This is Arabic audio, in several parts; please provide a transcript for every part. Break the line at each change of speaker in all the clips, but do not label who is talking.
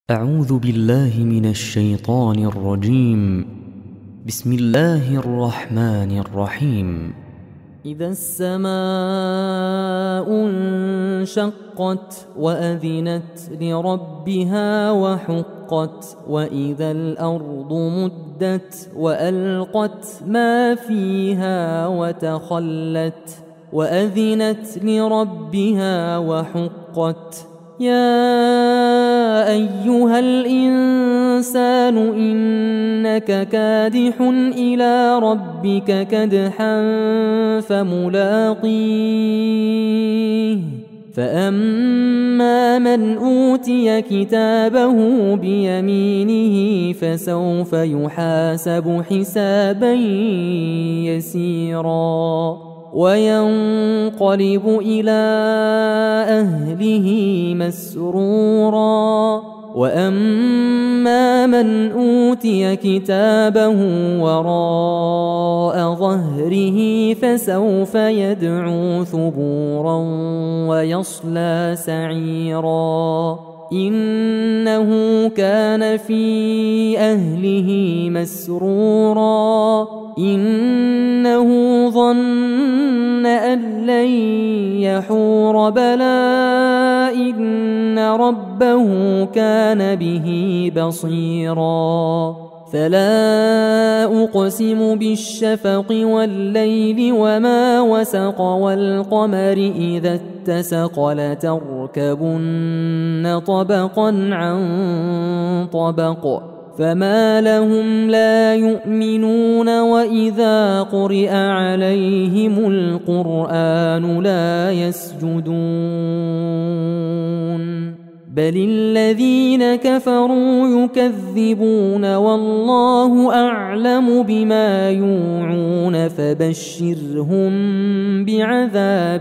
أعوذ بالله من الشيطان الرجيم. بسم الله الرحمن الرحيم.
إذا السماء انشقت وأذنت لربها وحقت وإذا الأرض مدت وألقت ما فيها وتخلت وأذنت لربها وحقت يا أيها الإنسان إنك كادح إلى ربك كدحا فملاقيه فأما من أوتي كتابه بيمينه فسوف يحاسب حسابا يسيرا وينقلب إلى أهله مسرورا وأما من أوتي كتابه وراء ظهره فسوف يدعو ثبورا ويصلى سعيرا إنه كان في أهله مسرورا إنه ظن أن لن يحور بلى إن ربه كان به بصيرا فلا أقسم بالشفق والليل وما وسق والقمر إذا اتسق لتركبن طبقا عن طبق فما لهم لا يؤمنون وإذا قرئ عليهم القرآن لا يسجدون بل الذين كفروا يكذبون والله أعلم بما يوعون فبشرهم بعذاب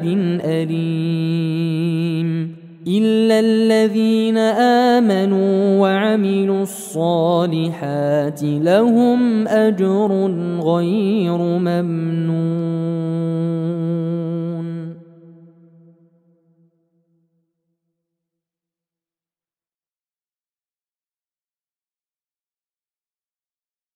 أليم إلا الذين آمنوا وعملوا الصالحات لهم أجر غير ممنون.